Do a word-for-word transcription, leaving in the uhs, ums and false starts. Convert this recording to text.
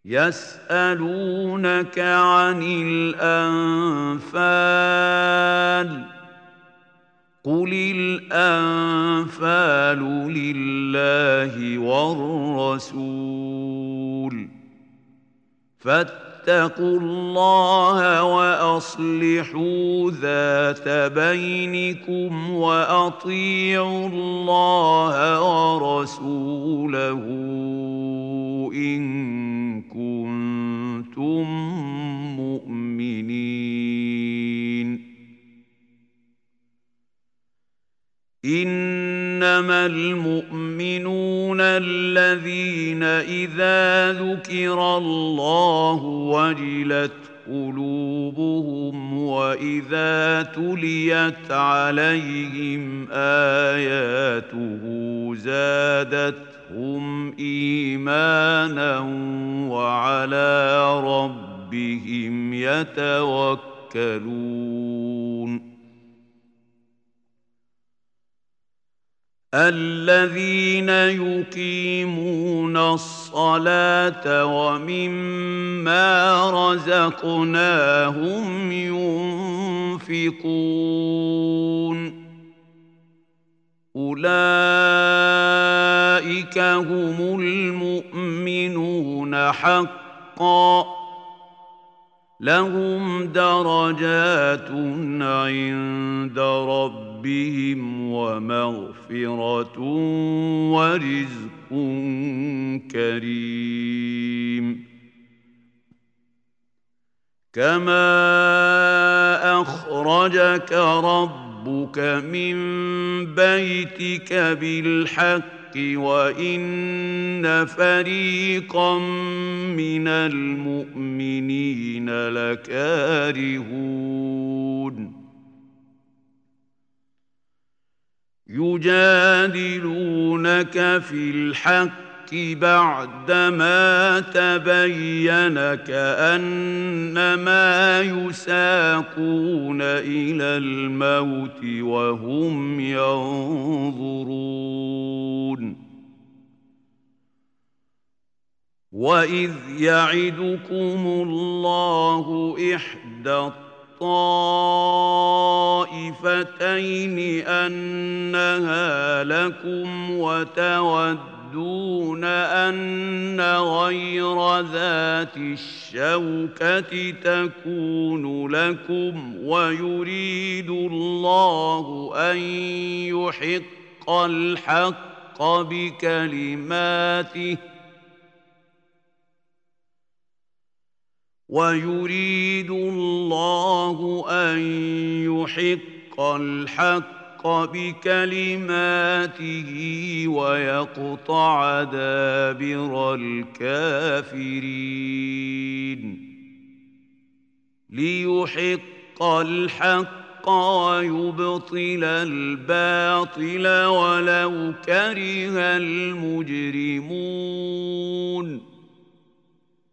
يسألونك عن الأنفال قل الأنفال لله والرسول فاتقوا الله وأصلحوا ذات بينكم وأطيعوا الله ورسوله إن كنتم مؤمنين إنما المؤمنون الذين إذا ذكر الله وجلت قلوبهم وإذا تليت عليهم آياته زادتهم إيمانا وعلى ربهم يتوكلون الذين يقيمون الصلاة ومما رزقناهم ينفقون أولئك هم المؤمنون حقا لهم درجات عند ربهم ومغفرة ورزق كريم كما أخرجك ربك من بيتك بالحق وإن فريقا من المؤمنين لكارهون يجادلونك في الحق بعدما تبين كأنما يساقون إلى الموت وهم ينظرون وإذ يعدكم الله إحدى الطائفتين أنها لكم وتودون دون أن غير ذات الشوكة تكون لكم ويريد الله أن يحق الحق بكلماته ويريد الله أن يحق الحق بكلماته ويقطع دابر الكافرين ليحق الحق ويبطل الباطل ولو كره المجرمون